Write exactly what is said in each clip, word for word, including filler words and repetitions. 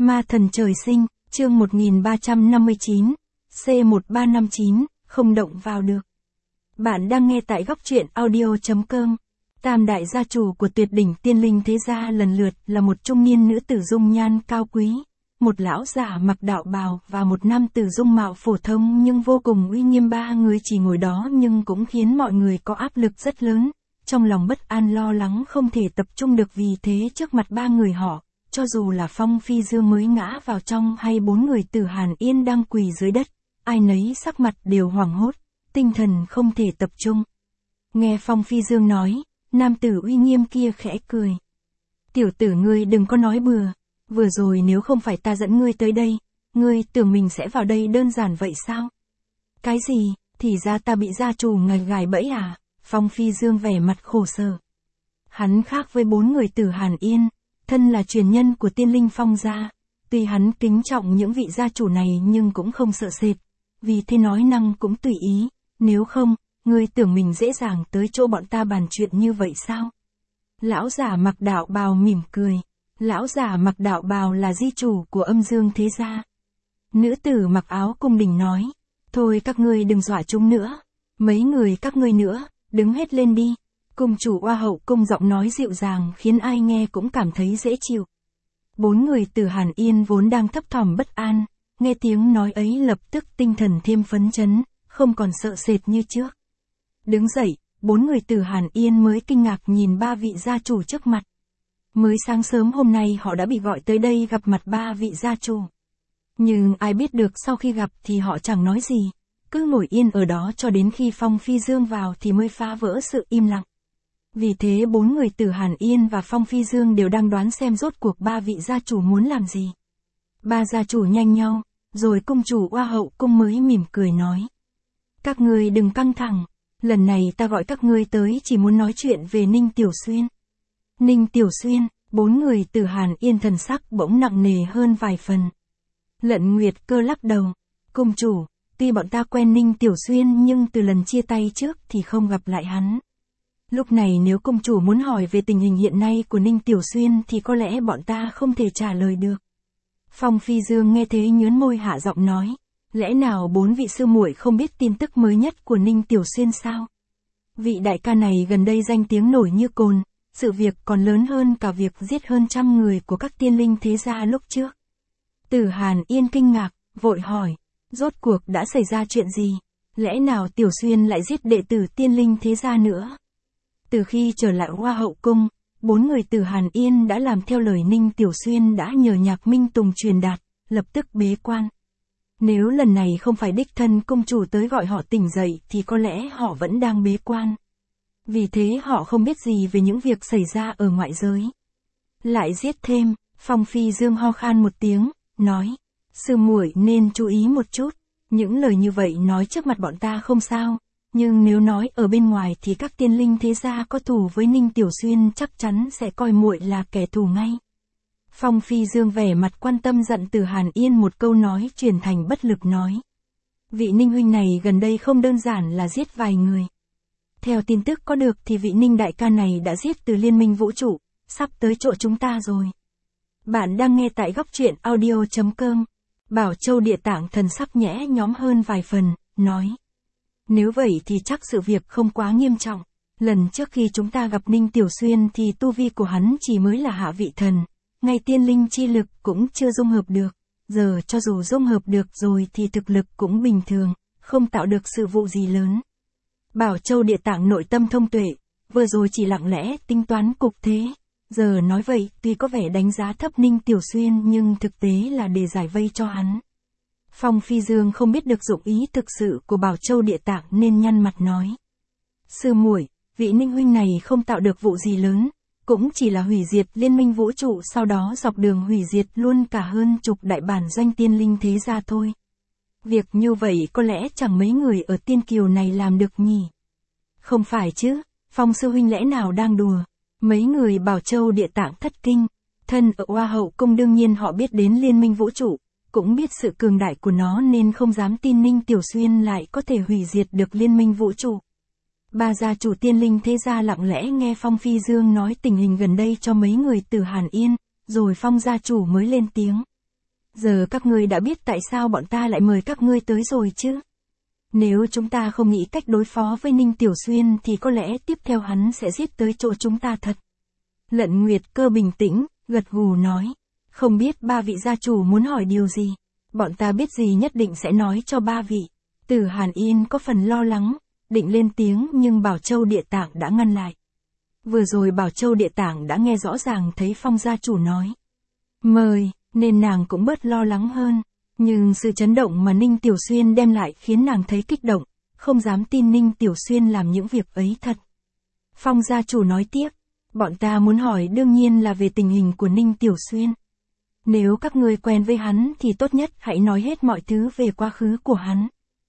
Ma thần trời sinh, chương một nghìn ba trăm năm mươi chín, C một ba năm chín, không động vào được. Bạn đang nghe tại góc truyện audio chấm com. Tam đại gia chủ của tuyệt đỉnh tiên linh thế gia lần lượt là một trung niên nữ tử dung nhan cao quý, một lão giả mặc đạo bào và một nam tử dung mạo phổ thông nhưng vô cùng uy nghiêm. Ba người chỉ ngồi đó nhưng cũng khiến mọi người có áp lực rất lớn, trong lòng bất an lo lắng không thể tập trung được. Vì thế trước mặt ba người họ, cho dù là Phong Phi Dương mới ngã vào trong hay bốn người từ Hàn Yên đang quỳ dưới đất, ai nấy sắc mặt đều hoảng hốt, tinh thần không thể tập trung. Nghe Phong Phi Dương nói, nam tử uy nghiêm kia khẽ cười. Tiểu tử ngươi đừng có nói bừa, vừa rồi nếu không phải ta dẫn ngươi tới đây, ngươi tưởng mình sẽ vào đây đơn giản vậy sao? Cái gì, thì ra ta bị gia chủ ngài gài bẫy à? Phong Phi Dương vẻ mặt khổ sở. Hắn khác với bốn người từ Hàn Yên, thân là truyền nhân của tiên linh Phong gia, tuy hắn kính trọng những vị gia chủ này nhưng cũng không sợ sệt, vì thế nói năng cũng tùy ý, nếu không, ngươi tưởng mình dễ dàng tới chỗ bọn ta bàn chuyện như vậy sao? Lão giả mặc đạo bào mỉm cười, lão giả mặc đạo bào là di chủ của Âm Dương thế gia. Nữ tử mặc áo cung đình nói, thôi các ngươi đừng dọa chúng nữa, mấy người các ngươi nữa, đứng hết lên đi. Cung chủ Oa Hậu Cung giọng nói dịu dàng khiến ai nghe cũng cảm thấy dễ chịu. Bốn người từ Hàn Yên vốn đang thấp thỏm bất an, nghe tiếng nói ấy lập tức tinh thần thêm phấn chấn, không còn sợ sệt như trước. Đứng dậy, bốn người từ Hàn Yên mới kinh ngạc nhìn ba vị gia chủ trước mặt. Mới sáng sớm hôm nay họ đã bị gọi tới đây gặp mặt ba vị gia chủ. Nhưng ai biết được sau khi gặp thì họ chẳng nói gì, cứ ngồi yên ở đó cho đến khi Phong Phi Dương vào thì mới phá vỡ sự im lặng. Vì thế bốn người từ Hàn Yên và Phong Phi Dương đều đang đoán xem rốt cuộc ba vị gia chủ muốn làm gì. Ba gia chủ nhanh nhau, rồi cung chủ Oa Hậu Cung mới mỉm cười nói. Các ngươi đừng căng thẳng, lần này ta gọi các ngươi tới chỉ muốn nói chuyện về Ninh Tiểu Xuyên. Ninh Tiểu Xuyên, bốn người từ Hàn Yên thần sắc bỗng nặng nề hơn vài phần. Lận Nguyệt Cơ lắc đầu, cung chủ, tuy bọn ta quen Ninh Tiểu Xuyên nhưng từ lần chia tay trước thì không gặp lại hắn. Lúc này nếu công chủ muốn hỏi về tình hình hiện nay của Ninh Tiểu Xuyên thì có lẽ bọn ta không thể trả lời được. Phong Phi Dương nghe thế nhớn môi hạ giọng nói, lẽ nào bốn vị sư muội không biết tin tức mới nhất của Ninh Tiểu Xuyên sao? Vị đại ca này gần đây danh tiếng nổi như cồn, sự việc còn lớn hơn cả việc giết hơn trăm người của các tiên linh thế gia lúc trước. Từ Hàn Yên kinh ngạc, vội hỏi, rốt cuộc đã xảy ra chuyện gì? Lẽ nào Tiểu Xuyên lại giết đệ tử tiên linh thế gia nữa? Từ khi trở lại Hoa Hậu Cung, bốn người từ Hàn Yên đã làm theo lời Ninh Tiểu Xuyên đã nhờ Nhạc Minh Tùng truyền đạt, lập tức bế quan. Nếu lần này không phải đích thân cung chủ tới gọi họ tỉnh dậy thì có lẽ họ vẫn đang bế quan. Vì thế họ không biết gì về những việc xảy ra ở ngoại giới. Lại giết thêm, Phong Phi Dương ho khan một tiếng, nói, sư muội nên chú ý một chút, những lời như vậy nói trước mặt bọn ta không sao. Nhưng nếu nói ở bên ngoài thì các tiên linh thế gia có thù với Ninh Tiểu Xuyên chắc chắn sẽ coi muội là kẻ thù ngay. Phong Phi Dương vẻ mặt quan tâm dặn từ Hàn Yên một câu nói chuyển thành bất lực nói. Vị Ninh huynh này gần đây không đơn giản là giết vài người. Theo tin tức có được thì vị Ninh đại ca này đã giết từ Liên minh vũ trụ, sắp tới chỗ chúng ta rồi. Bạn đang nghe tại góc truyện audio chấm com. Bảo Châu Địa Tạng thần sắc nhẽ nhõm hơn vài phần, nói. Nếu vậy thì chắc sự việc không quá nghiêm trọng. Lần trước khi chúng ta gặp Ninh Tiểu Xuyên thì tu vi của hắn chỉ mới là hạ vị thần, ngay tiên linh chi lực cũng chưa dung hợp được. Giờ cho dù dung hợp được rồi thì thực lực cũng bình thường, không tạo được sự vụ gì lớn. Bảo Châu Địa Tạng nội tâm thông tuệ, vừa rồi chỉ lặng lẽ tính toán cục thế. Giờ nói vậy tuy có vẻ đánh giá thấp Ninh Tiểu Xuyên nhưng thực tế là để giải vây cho hắn. Phong Phi Dương không biết được dụng ý thực sự của Bảo Châu Địa Tạng nên nhăn mặt nói. Sư muội, vị Ninh huynh này không tạo được vụ gì lớn, cũng chỉ là hủy diệt liên minh vũ trụ sau đó dọc đường hủy diệt luôn cả hơn chục đại bản doanh tiên linh thế gia thôi. Việc như vậy có lẽ chẳng mấy người ở tiên kiều này làm được nhỉ? Không phải chứ, Phong sư huynh lẽ nào đang đùa? Mấy người Bảo Châu Địa Tạng thất kinh, thân ở Hoa Hậu Cung đương nhiên họ biết đến liên minh vũ trụ. Cũng biết sự cường đại của nó nên không dám tin Ninh Tiểu Xuyên lại có thể hủy diệt được liên minh vũ trụ. Ba gia chủ tiên linh thế gia lặng lẽ nghe Phong Phi Dương nói tình hình gần đây cho mấy người từ Hàn Yên, rồi Phong gia chủ mới lên tiếng. Giờ các ngươi đã biết tại sao bọn ta lại mời các ngươi tới rồi chứ? Nếu chúng ta không nghĩ cách đối phó với Ninh Tiểu Xuyên thì có lẽ tiếp theo hắn sẽ giết tới chỗ chúng ta thật. Lận Nguyệt Cơ bình tĩnh, gật gù nói. Không biết ba vị gia chủ muốn hỏi điều gì? Bọn ta biết gì nhất định sẽ nói cho ba vị. Từ Hàn Yên có phần lo lắng, định lên tiếng nhưng Bảo Châu Địa Tạng đã ngăn lại. Vừa rồi Bảo Châu Địa Tạng đã nghe rõ ràng thấy Phong gia chủ nói. Mời, nên nàng cũng bớt lo lắng hơn. Nhưng sự chấn động mà Ninh Tiểu Xuyên đem lại khiến nàng thấy kích động, không dám tin Ninh Tiểu Xuyên làm những việc ấy thật. Phong gia chủ nói tiếp, bọn ta muốn hỏi đương nhiên là về tình hình của Ninh Tiểu Xuyên. Nếu các ngươi quen với hắn thì tốt nhất hãy nói hết mọi thứ về quá khứ của hắn.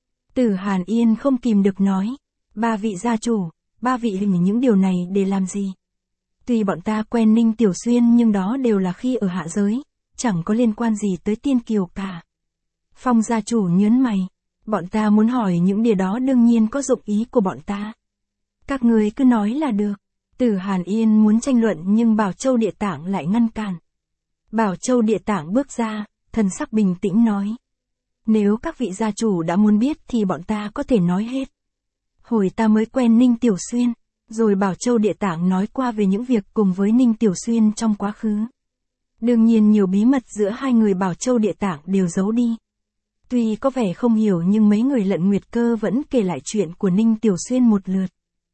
Từ Hàn Yên không kìm được nói, ba vị gia chủ, ba vị hình những điều này để làm gì? Tuy bọn ta quen Ninh Tiểu Xuyên nhưng đó đều là khi ở hạ giới, chẳng có liên quan gì tới Tiên Kiều cả. Phong gia chủ nhớn mày, bọn ta muốn hỏi những điều đó đương nhiên có dụng ý của bọn ta. Các ngươi cứ nói là được. Từ Hàn Yên muốn tranh luận nhưng Bảo Châu Địa Tạng lại ngăn cản. Bảo Châu Địa Tạng bước ra, thần sắc bình tĩnh nói. Nếu các vị gia chủ đã muốn biết thì bọn ta có thể nói hết. Hồi ta mới quen Ninh Tiểu Xuyên, rồi Bảo Châu Địa Tạng nói qua về những việc cùng với Ninh Tiểu Xuyên trong quá khứ. Đương nhiên nhiều bí mật giữa hai người Bảo Châu Địa Tạng đều giấu đi. Tuy có vẻ không hiểu nhưng mấy người Lận Nguyệt Cơ vẫn kể lại chuyện của Ninh Tiểu Xuyên một lượt.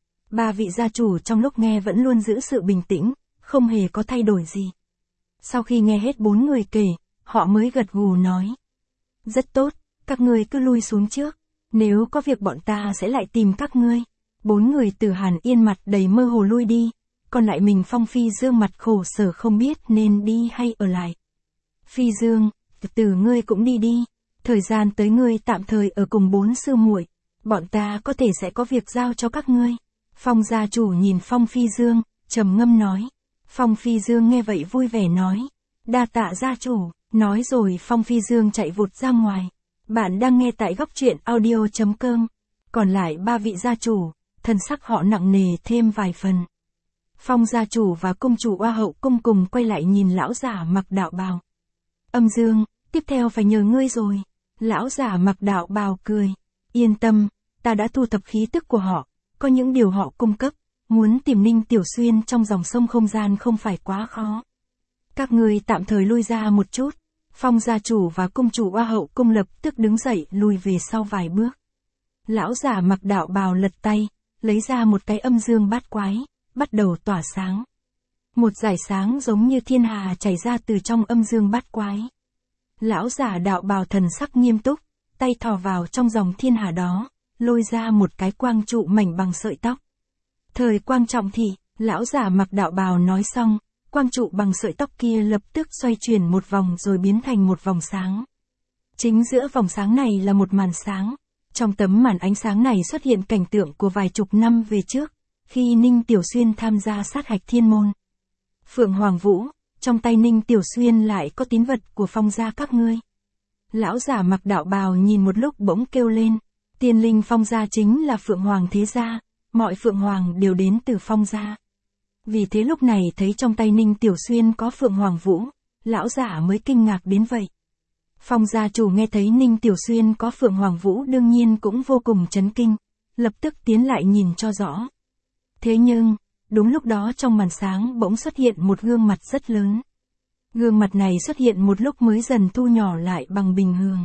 Ba vị gia chủ trong lúc nghe vẫn luôn giữ sự bình tĩnh, không hề có thay đổi gì. Sau khi nghe hết bốn người kể, họ mới gật gù nói. Rất tốt, các ngươi cứ lui xuống trước. Nếu có việc bọn ta sẽ lại tìm các ngươi. Bốn người Từ Hàn Yên mặt đầy mơ hồ lui đi, còn lại mình Phong Phi Dương mặt khổ sở không biết nên đi hay ở lại. Phi Dương, từ ngươi cũng đi đi. Thời gian tới ngươi tạm thời ở cùng bốn sư muội, bọn ta có thể sẽ có việc giao cho các ngươi. Phong gia chủ nhìn Phong Phi Dương, trầm ngâm nói. Phong Phi Dương nghe vậy vui vẻ nói. Đa tạ gia chủ, nói rồi Phong Phi Dương chạy vụt ra ngoài. Bạn đang nghe tại góc truyện audio chấm com. Còn lại ba vị gia chủ, thân sắc họ nặng nề thêm vài phần. Phong gia chủ và công chủ Oa Hậu Cung cùng quay lại nhìn lão giả mặc đạo bào. Âm Dương, tiếp theo phải nhờ ngươi rồi. Lão giả mặc đạo bào cười. Yên tâm, ta đã thu thập khí tức của họ, có những điều họ cung cấp, muốn tìm Ninh Tiểu Xuyên trong dòng sông không gian không phải quá khó. Các ngươi tạm thời lui ra một chút. Phong gia chủ và cung chủ Oa Hậu Cung lập tức đứng dậy lùi về sau vài bước. Lão giả mặc đạo bào lật tay, lấy ra một cái âm dương bát quái, bắt đầu tỏa sáng. Một dải sáng giống như thiên hà chảy ra từ trong âm dương bát quái. Lão giả đạo bào thần sắc nghiêm túc, tay thò vào trong dòng thiên hà đó, lôi ra một cái quang trụ mảnh bằng sợi tóc. Thời quang trọng thị, lão giả mặc đạo bào nói xong, quang trụ bằng sợi tóc kia lập tức xoay chuyển một vòng rồi biến thành một vòng sáng. Chính giữa vòng sáng này là một màn sáng. Trong tấm màn ánh sáng này xuất hiện cảnh tượng của vài chục năm về trước, khi Ninh Tiểu Xuyên tham gia sát hạch thiên môn. Phượng Hoàng Vũ, trong tay Ninh Tiểu Xuyên lại có tín vật của Phong gia các ngươi. Lão giả mặc đạo bào nhìn một lúc bỗng kêu lên, tiên linh Phong gia chính là Phượng Hoàng thế gia, mọi Phượng Hoàng đều đến từ Phong gia. Vì thế lúc này thấy trong tay Ninh Tiểu Xuyên có Phượng Hoàng Vũ, lão giả mới kinh ngạc đến vậy. Phong gia chủ nghe thấy Ninh Tiểu Xuyên có Phượng Hoàng Vũ đương nhiên cũng vô cùng chấn kinh, lập tức tiến lại nhìn cho rõ. Thế nhưng, đúng lúc đó trong màn sáng bỗng xuất hiện một gương mặt rất lớn. Gương mặt này xuất hiện một lúc mới dần thu nhỏ lại bằng bình thường.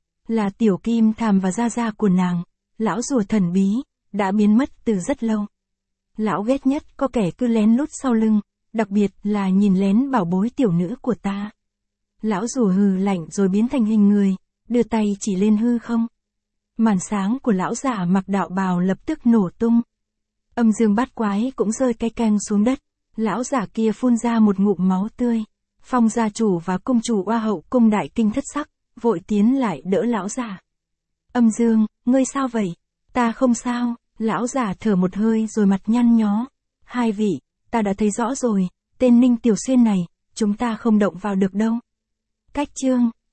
Là Tiểu Kim Thàm và gia gia của nàng, lão rùa thần bí, đã biến mất từ rất lâu. Lão ghét nhất có kẻ cứ lén lút sau lưng, đặc biệt là nhìn lén bảo bối tiểu nữ của ta. Lão rùa hừ lạnh rồi biến thành hình người, đưa tay chỉ lên hư không. Màn sáng của lão giả mặc đạo bào lập tức nổ tung. Âm dương bát quái cũng rơi cái keng xuống đất, lão giả kia phun ra một ngụm máu tươi. Phong gia chủ và cung chủ Oa Hậu Cung đại kinh thất sắc, vội tiến lại đỡ lão giả. Âm Dương, ngươi sao vậy? Ta không sao, lão giả thở một hơi rồi mặt nhăn nhó. Hai vị, ta đã thấy rõ rồi, tên Ninh Tiểu Xuyên này, chúng ta không động vào được đâu. Cách chương